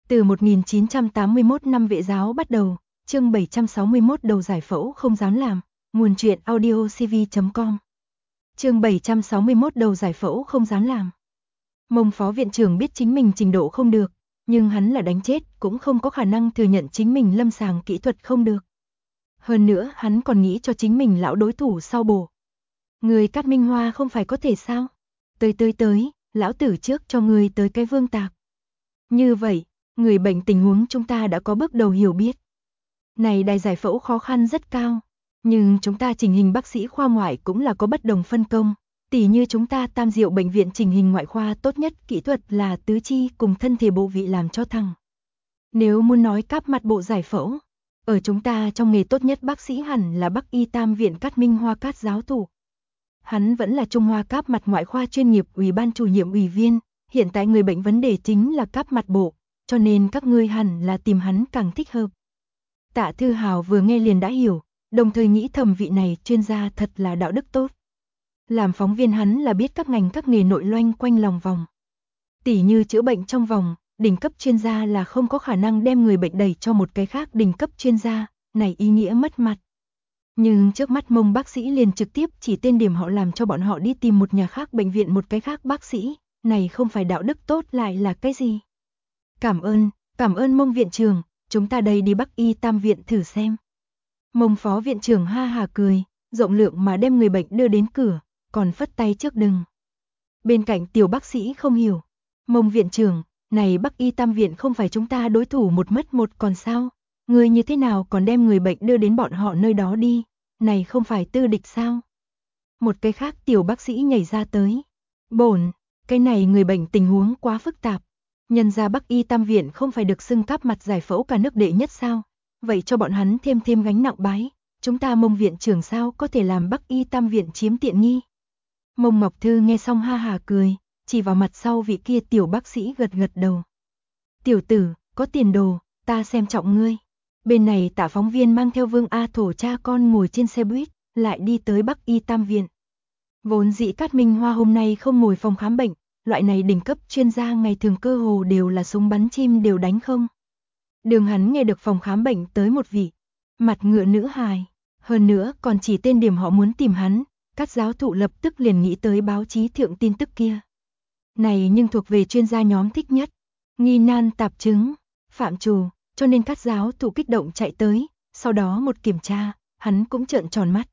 Từ 1981 năm Vệ giáo bắt đầu, chương 761 đầu giải phẫu không dám làm, nguồn truyện audio cv.com. Chương 761 đầu giải phẫu không dám làm. Mông phó viện trưởng biết chính mình trình độ không được, nhưng hắn là đánh chết cũng không có khả năng thừa nhận chính mình lâm sàng kỹ thuật không được. Hơn nữa hắn còn nghĩ cho chính mình lão đối thủ sau bổ. Người Cát Minh Hoa không phải có thể sao? Tới, lão tử trước cho người tới cái vương tạc. Như vậy, người bệnh tình huống chúng ta đã có bước đầu hiểu biết. Này đài giải phẫu khó khăn rất cao, nhưng chúng ta chỉnh hình bác sĩ khoa ngoại cũng là có bất đồng phân công. Tỉ như chúng ta Tam Diệu bệnh viện chỉnh hình ngoại khoa tốt nhất kỹ thuật là tứ chi cùng thân thể bộ vị làm cho thẳng. Nếu muốn nói cáp mặt bộ giải phẫu, ở chúng ta trong nghề tốt nhất bác sĩ hẳn là Bắc Y Tam Viện Cát Minh Hoa Cát giáo thủ. Hắn vẫn là Trung Hoa cáp mặt ngoại khoa chuyên nghiệp ủy ban chủ nhiệm ủy viên, hiện tại người bệnh vấn đề chính là cáp mặt bộ, cho nên các ngươi hẳn là tìm hắn càng thích hợp. Tạ Thư Hào vừa nghe liền đã hiểu, đồng thời nghĩ thầm vị này chuyên gia thật là đạo đức tốt. Làm phóng viên hắn là biết các ngành các nghề nội loanh quanh lòng vòng. Tỉ như chữa bệnh trong vòng, đỉnh cấp chuyên gia là không có khả năng đem người bệnh đẩy cho một cái khác đỉnh cấp chuyên gia, này ý nghĩa mất mặt. Nhưng trước mắt Mông bác sĩ liền trực tiếp chỉ tên điểm họ làm cho bọn họ đi tìm một nhà khác bệnh viện một cái khác bác sĩ, này không phải đạo đức tốt lại là cái gì? Cảm ơn Mông viện trưởng, chúng ta đây đi Bắc Y Tam Viện thử xem. Mông phó viện trưởng ha hà cười, rộng lượng mà đem người bệnh đưa đến cửa, còn phất tay trước đừng. Bên cạnh tiểu bác sĩ không hiểu, Mông viện trưởng, này Bắc Y Tam Viện không phải chúng ta đối thủ một mất một còn sao? Người như thế nào còn đem người bệnh đưa đến bọn họ nơi đó đi, này không phải tư địch sao? Một cái khác tiểu bác sĩ nhảy ra tới. Bổn, cái này người bệnh tình huống quá phức tạp. Nhân ra Bắc Y Tam Viện không phải được xưng cáp mặt giải phẫu cả nước đệ nhất sao? Vậy cho bọn hắn thêm gánh nặng bái, chúng ta Mông viện trưởng sao có thể làm Bắc Y Tam Viện chiếm tiện nghi? Mông Ngọc Thư nghe xong ha hà cười, chỉ vào mặt sau vị kia tiểu bác sĩ gật đầu. Tiểu tử, có tiền đồ, ta xem trọng ngươi. Bên này Tạ phóng viên mang theo Vương A Thổ cha con ngồi trên xe buýt, lại đi tới Bắc Y Tam Viện. Vốn dĩ Cát Minh Hoa hôm nay không ngồi phòng khám bệnh, loại này đỉnh cấp chuyên gia ngày thường cơ hồ đều là súng bắn chim đều đánh không. Đường hắn nghe được phòng khám bệnh tới một vị mặt ngựa nữ hài, hơn nữa còn chỉ tên điểm họ muốn tìm hắn, Cát giáo thụ lập tức liền nghĩ tới báo chí thượng tin tức kia. Này nhưng thuộc về chuyên gia nhóm thích nhất, nghi nan tạp chứng, phạm trù, cho nên Cát giáo thụ kích động chạy tới, sau đó một kiểm tra, hắn cũng trợn tròn mắt.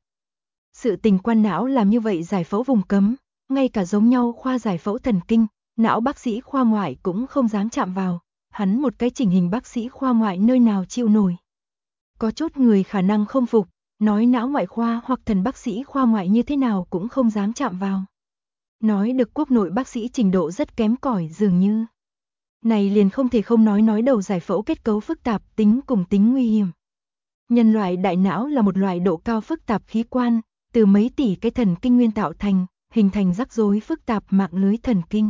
Sự tình quan não làm như vậy giải phẫu vùng cấm, ngay cả giống nhau khoa giải phẫu thần kinh, não bác sĩ khoa ngoại cũng không dám chạm vào, hắn một cái chỉnh hình bác sĩ khoa ngoại nơi nào chịu nổi. Có chút người khả năng không phục, nói não ngoại khoa hoặc thần bác sĩ khoa ngoại như thế nào cũng không dám chạm vào. Nói được quốc nội bác sĩ trình độ rất kém cỏi dường như. Này liền không thể không nói đầu giải phẫu kết cấu phức tạp tính cùng tính nguy hiểm. Nhân loại đại não là một loại độ cao phức tạp khí quan, từ mấy tỷ cái thần kinh nguyên tạo thành, hình thành rắc rối phức tạp mạng lưới thần kinh.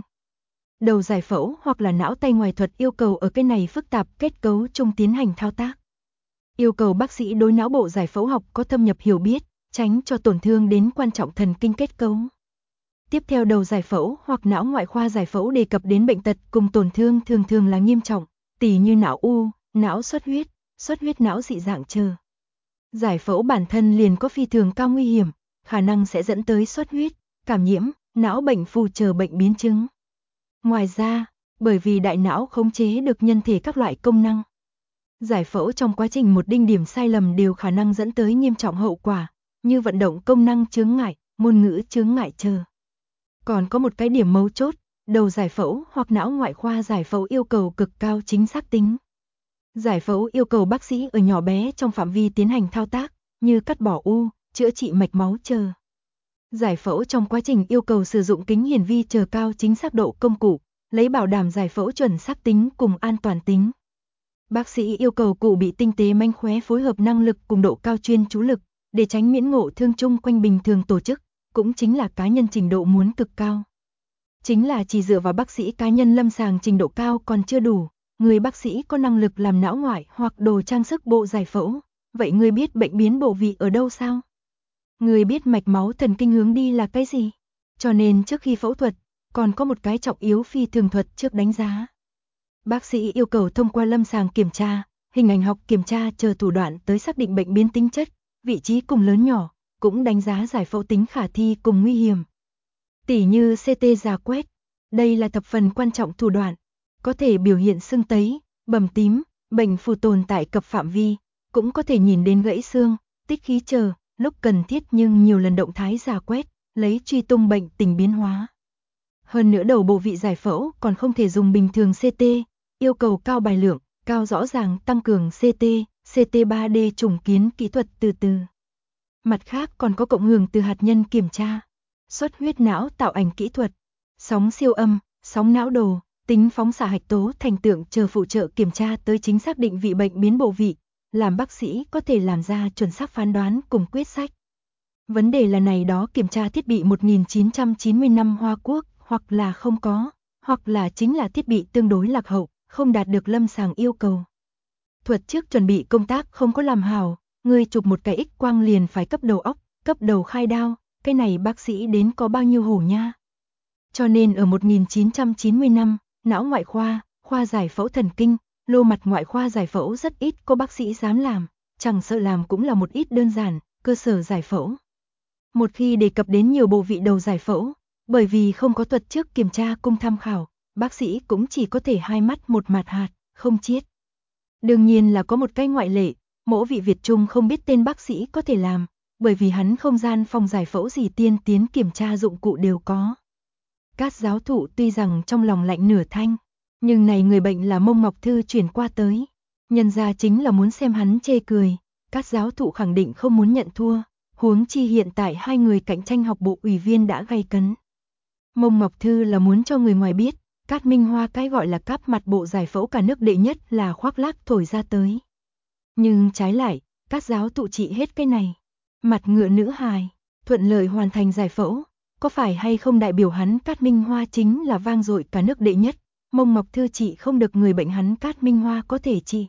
Đầu giải phẫu hoặc là não tay ngoài thuật yêu cầu ở cái này phức tạp kết cấu chung tiến hành thao tác. Yêu cầu bác sĩ đối não bộ giải phẫu học có thâm nhập hiểu biết, tránh cho tổn thương đến quan trọng thần kinh kết cấu. Tiếp theo đầu giải phẫu hoặc não ngoại khoa giải phẫu đề cập đến bệnh tật cùng tổn thương thường là nghiêm trọng, tỉ như não u, não xuất huyết não dị dạng chờ. Giải phẫu bản thân liền có phi thường cao nguy hiểm, khả năng sẽ dẫn tới xuất huyết, cảm nhiễm, não bệnh phù chờ bệnh biến chứng. Ngoài ra, bởi vì đại não khống chế được nhân thể các loại công năng, giải phẫu trong quá trình một đinh điểm sai lầm đều khả năng dẫn tới nghiêm trọng hậu quả, như vận động công năng chướng ngại, ngôn ngữ chướng ngại chờ. Còn có một cái điểm mấu chốt, đầu giải phẫu hoặc não ngoại khoa giải phẫu yêu cầu cực cao chính xác tính. Giải phẫu yêu cầu bác sĩ ở nhỏ bé trong phạm vi tiến hành thao tác, như cắt bỏ u, chữa trị mạch máu chờ. Giải phẫu trong quá trình yêu cầu sử dụng kính hiển vi chờ cao chính xác độ công cụ, lấy bảo đảm giải phẫu chuẩn xác tính cùng an toàn tính. Bác sĩ yêu cầu cụ bị tinh tế manh khóe phối hợp năng lực cùng độ cao chuyên chú lực, để tránh miễn ngộ thương chung quanh bình thường tổ chức, cũng chính là cá nhân trình độ muốn cực cao. Chính là chỉ dựa vào bác sĩ cá nhân lâm sàng trình độ cao còn chưa đủ, người bác sĩ có năng lực làm não ngoại hoặc đồ trang sức bộ giải phẫu, vậy người biết bệnh biến bộ vị ở đâu sao? Người biết mạch máu thần kinh hướng đi là cái gì? Cho nên trước khi phẫu thuật, còn có một cái trọng yếu phi thường thuật trước đánh giá. Bác sĩ yêu cầu thông qua lâm sàng kiểm tra, hình ảnh học kiểm tra chờ thủ đoạn tới xác định bệnh biến tính chất, vị trí cùng lớn nhỏ, cũng đánh giá giải phẫu tính khả thi cùng nguy hiểm. Tỉ như CT rà quét, đây là thập phần quan trọng thủ đoạn, có thể biểu hiện sưng tấy, bầm tím, bệnh phù tồn tại cập phạm vi, cũng có thể nhìn đến gãy xương, tích khí chờ, lúc cần thiết nhưng nhiều lần động thái rà quét, lấy truy tung bệnh tình biến hóa. Hơn nữa đầu bộ vị giải phẫu còn không thể dùng bình thường CT, yêu cầu cao bài lượng, cao rõ ràng tăng cường CT, CT 3D trùng kiến kỹ thuật từ từ. Mặt khác còn có cộng hưởng từ hạt nhân kiểm tra, xuất huyết não tạo ảnh kỹ thuật, sóng siêu âm, sóng não đồ, tính phóng xạ hạch tố thành tượng chờ phụ trợ kiểm tra tới chính xác định vị bệnh biến bộ vị, làm bác sĩ có thể làm ra chuẩn xác phán đoán cùng quyết sách. Vấn đề là này đó kiểm tra thiết bị 1990 năm Hoa Quốc, hoặc là không có, hoặc là chính là thiết bị tương đối lạc hậu, không đạt được lâm sàng yêu cầu. Thuật trước chuẩn bị công tác không có làm hảo, người chụp một cái X quang liền phải cấp đầu óc, cấp đầu khai đao, cái này bác sĩ đến có bao nhiêu hổ nha. Cho nên ở 1990 năm, não ngoại khoa, khoa giải phẫu thần kinh, lô mặt ngoại khoa giải phẫu rất ít có bác sĩ dám làm, chẳng sợ làm cũng là một ít đơn giản, cơ sở giải phẫu. Một khi đề cập đến nhiều bộ vị đầu giải phẫu, bởi vì không có thuật trước kiểm tra cung tham khảo, bác sĩ cũng chỉ có thể hai mắt một mạt hạt, không chiết. Đương nhiên là có một cái ngoại lệ, mỗ vị Việt Trung không biết tên bác sĩ có thể làm, bởi vì hắn không gian phòng giải phẫu gì tiên tiến kiểm tra dụng cụ đều có. Các giáo thụ tuy rằng trong lòng lạnh nửa thanh, nhưng này người bệnh là Mông Ngọc Thư chuyển qua tới. Nhân ra chính là muốn xem hắn chê cười, các giáo thụ khẳng định không muốn nhận thua, huống chi hiện tại hai người cạnh tranh học bộ ủy viên đã gay cấn. Mông Ngọc Thư là muốn cho người ngoài biết, Cát Minh Hoa cái gọi là cáp mặt bộ giải phẫu cả nước đệ nhất là khoác lác thổi ra tới. Nhưng trái lại, các giáo thụ trị hết cái này. Mặt ngựa nữ hài, thuận lợi hoàn thành giải phẫu, có phải hay không đại biểu hắn Cát Minh Hoa chính là vang dội cả nước đệ nhất, Mông Ngọc Thư trị không được người bệnh hắn Cát Minh Hoa có thể trị.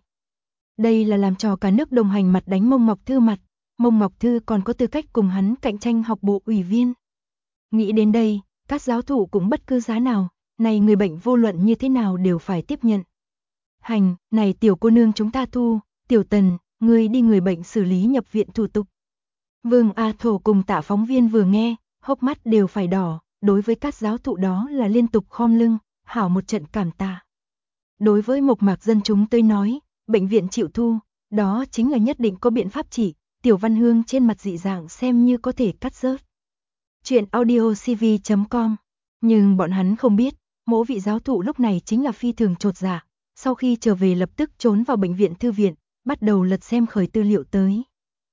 Đây là làm trò cả nước đồng hành mặt đánh Mông Ngọc Thư mặt, Mông Ngọc Thư còn có tư cách cùng hắn cạnh tranh học bộ ủy viên. Nghĩ đến đây, các giáo thụ cũng bất cứ giá nào, này người bệnh vô luận như thế nào đều phải tiếp nhận. Hành, này tiểu cô nương chúng ta thu, Tiểu Tần, ngươi đi người bệnh xử lý nhập viện thủ tục. Vương A Thổ cùng Tạ phóng viên vừa nghe, hốc mắt đều phải đỏ, đối với các giáo thụ đó là liên tục khom lưng, hảo một trận cảm tạ. Đối với mộc mạc dân chúng tới nói, bệnh viện chịu thu, đó chính là nhất định có biện pháp trị, Tiểu Văn Hương trên mặt dị dạng xem như có thể cắt rớt. Chuyện audiocv.com. Nhưng bọn hắn không biết, mỗi vị giáo thụ lúc này chính là phi thường chột dạ, sau khi trở về lập tức trốn vào bệnh viện thư viện, bắt đầu lật xem khởi tư liệu tới.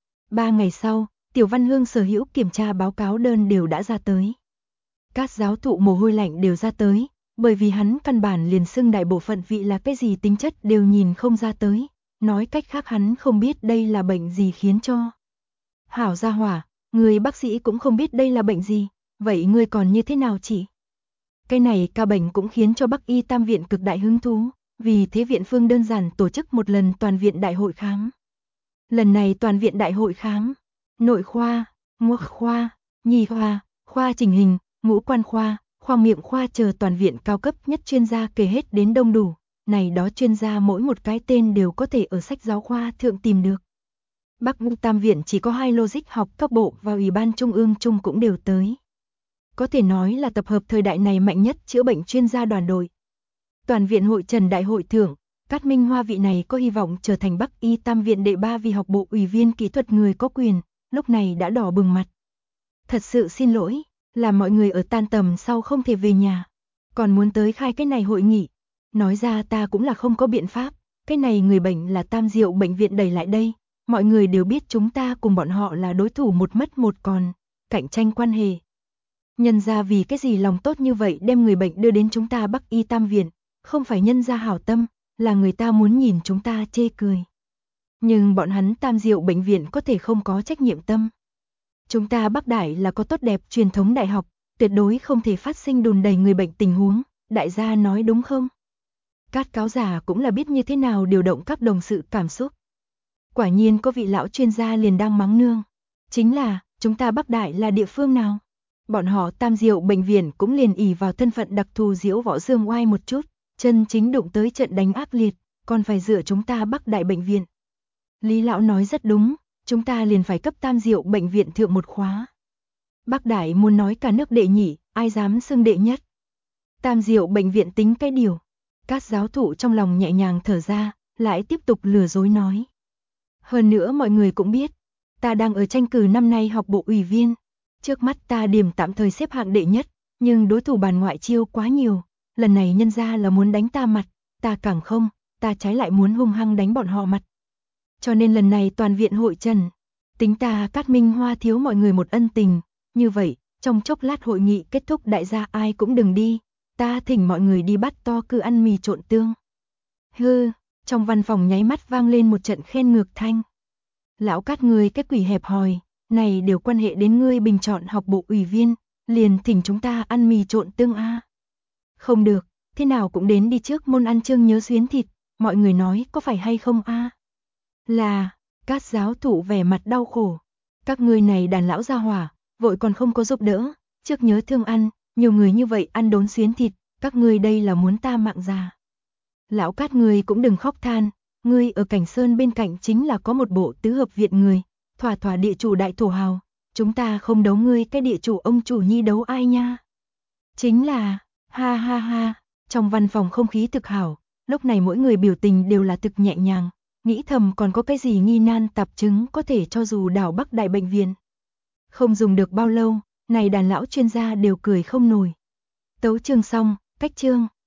3 ngày sau, Tiểu Văn Hương sở hữu kiểm tra báo cáo đơn đều đã ra tới. Các giáo thụ mồ hôi lạnh đều ra tới, bởi vì hắn căn bản liền xưng đại bộ phận vị là cái gì tính chất đều nhìn không ra tới, nói cách khác hắn không biết đây là bệnh gì khiến cho. Hảo gia hỏa, người bác sĩ cũng không biết đây là bệnh gì, vậy ngươi còn như thế nào chỉ? Cái này ca bệnh cũng khiến cho Bắc Y Tam viện cực đại hứng thú, vì thế viện phương đơn giản tổ chức một lần toàn viện đại hội khám. Lần này toàn viện đại hội khám, nội khoa, ngoại khoa, nhi khoa, khoa chỉnh hình, ngũ quan khoa, khoa miệng khoa chờ toàn viện cao cấp nhất chuyên gia kể hết đến đông đủ, này đó chuyên gia mỗi một cái tên đều có thể ở sách giáo khoa thượng tìm được. Bắc Y Tam viện chỉ có 2 logic học các bộ và Ủy ban Trung ương chung cũng đều tới. Có thể nói là tập hợp thời đại này mạnh nhất chữa bệnh chuyên gia đoàn đội. Toàn viện hội trần đại hội thưởng, Cát Minh Hoa vị này có hy vọng trở thành Bắc Y Tam viện đệ 3 vì học bộ ủy viên kỹ thuật người có quyền, lúc này đã đỏ bừng mặt. Thật sự xin lỗi, là mọi người ở tan tầm sau không thể về nhà, còn muốn tới khai cái này hội nghị. Nói ra ta cũng là không có biện pháp, cái này người bệnh là Tam Diệu bệnh viện đẩy lại đây, mọi người đều biết chúng ta cùng bọn họ là đối thủ một mất một còn, cạnh tranh quan hệ. Nhân ra vì cái gì lòng tốt như vậy đem người bệnh đưa đến chúng ta Bắc Y Tam viện, không phải nhân ra hảo tâm, là người ta muốn nhìn chúng ta chê cười. Nhưng bọn hắn Tam Diệu bệnh viện có thể không có trách nhiệm tâm. Chúng ta Bắc Đại là có tốt đẹp truyền thống đại học, tuyệt đối không thể phát sinh đùn đầy người bệnh tình huống, đại gia nói đúng không? Cát cáo giả cũng là biết như thế nào điều động các đồng sự cảm xúc. Quả nhiên có vị lão chuyên gia liền đang mắng nương. Chính là, chúng ta Bắc Đại là địa phương nào? Bọn họ Tam Diệu bệnh viện cũng liền ỷ vào thân phận đặc thù diễu võ dương oai một chút, Chân chính đụng tới trận đánh ác liệt, còn phải dựa chúng ta Bắc Đại bệnh viện. Lý lão nói rất đúng, chúng ta liền phải cấp Tam Diệu bệnh viện thượng một khóa. Bắc Đại muốn nói cả nước đệ nhị, ai dám xưng đệ nhất. Tam Diệu bệnh viện tính cái điều. Các giáo thụ trong lòng nhẹ nhàng thở ra, lại tiếp tục lừa dối nói. Hơn nữa mọi người cũng biết, ta đang ở tranh cử năm nay học bộ ủy viên. Trước mắt ta điểm tạm thời xếp hạng đệ nhất, nhưng đối thủ bàn ngoại chiêu quá nhiều. Lần này nhân ra là muốn đánh ta mặt, ta càng không, ta trái lại muốn hung hăng đánh bọn họ mặt. Cho nên lần này toàn viện hội trần, tính ta Cát Minh Hoa thiếu mọi người một ân tình. Như vậy, trong chốc lát hội nghị kết thúc đại gia ai cũng đừng đi. Ta thỉnh mọi người đi bắt to cư ăn mì trộn tương. Hư, trong văn phòng nháy mắt vang lên một trận khen ngược thanh. Lão Cát ngươi cái quỷ hẹp hòi, này đều quan hệ đến ngươi bình chọn học bộ ủy viên, liền thỉnh chúng ta ăn mì trộn tương a. Không được, thế nào cũng đến đi trước môn ăn chương nhớ xuyến thịt, mọi người nói có phải hay không a? Là, Cát giáo thụ vẻ mặt đau khổ. Các ngươi này đàn lão gia hỏa, vội còn không có giúp đỡ, trước nhớ thương ăn, nhiều người như vậy ăn đốn xuyến thịt, các ngươi đây là muốn ta mạng già. Lão Cát ngươi cũng đừng khóc than, ngươi ở Cảnh Sơn bên cạnh chính là có một bộ tứ hợp viện người, thỏa thỏa địa chủ đại thổ hào, chúng ta không đấu ngươi cái địa chủ ông chủ nhi đấu ai nha. Chính là, ha ha ha, trong văn phòng không khí thực hảo, lúc này mỗi người biểu tình đều là thực nhẹ nhàng, nghĩ thầm còn có cái gì nghi nan tạp chứng có thể cho dù đảo Bắc Đại bệnh viện. Không dùng được bao lâu, này đàn lão chuyên gia đều cười không nổi. Tấu chương xong, cách chương.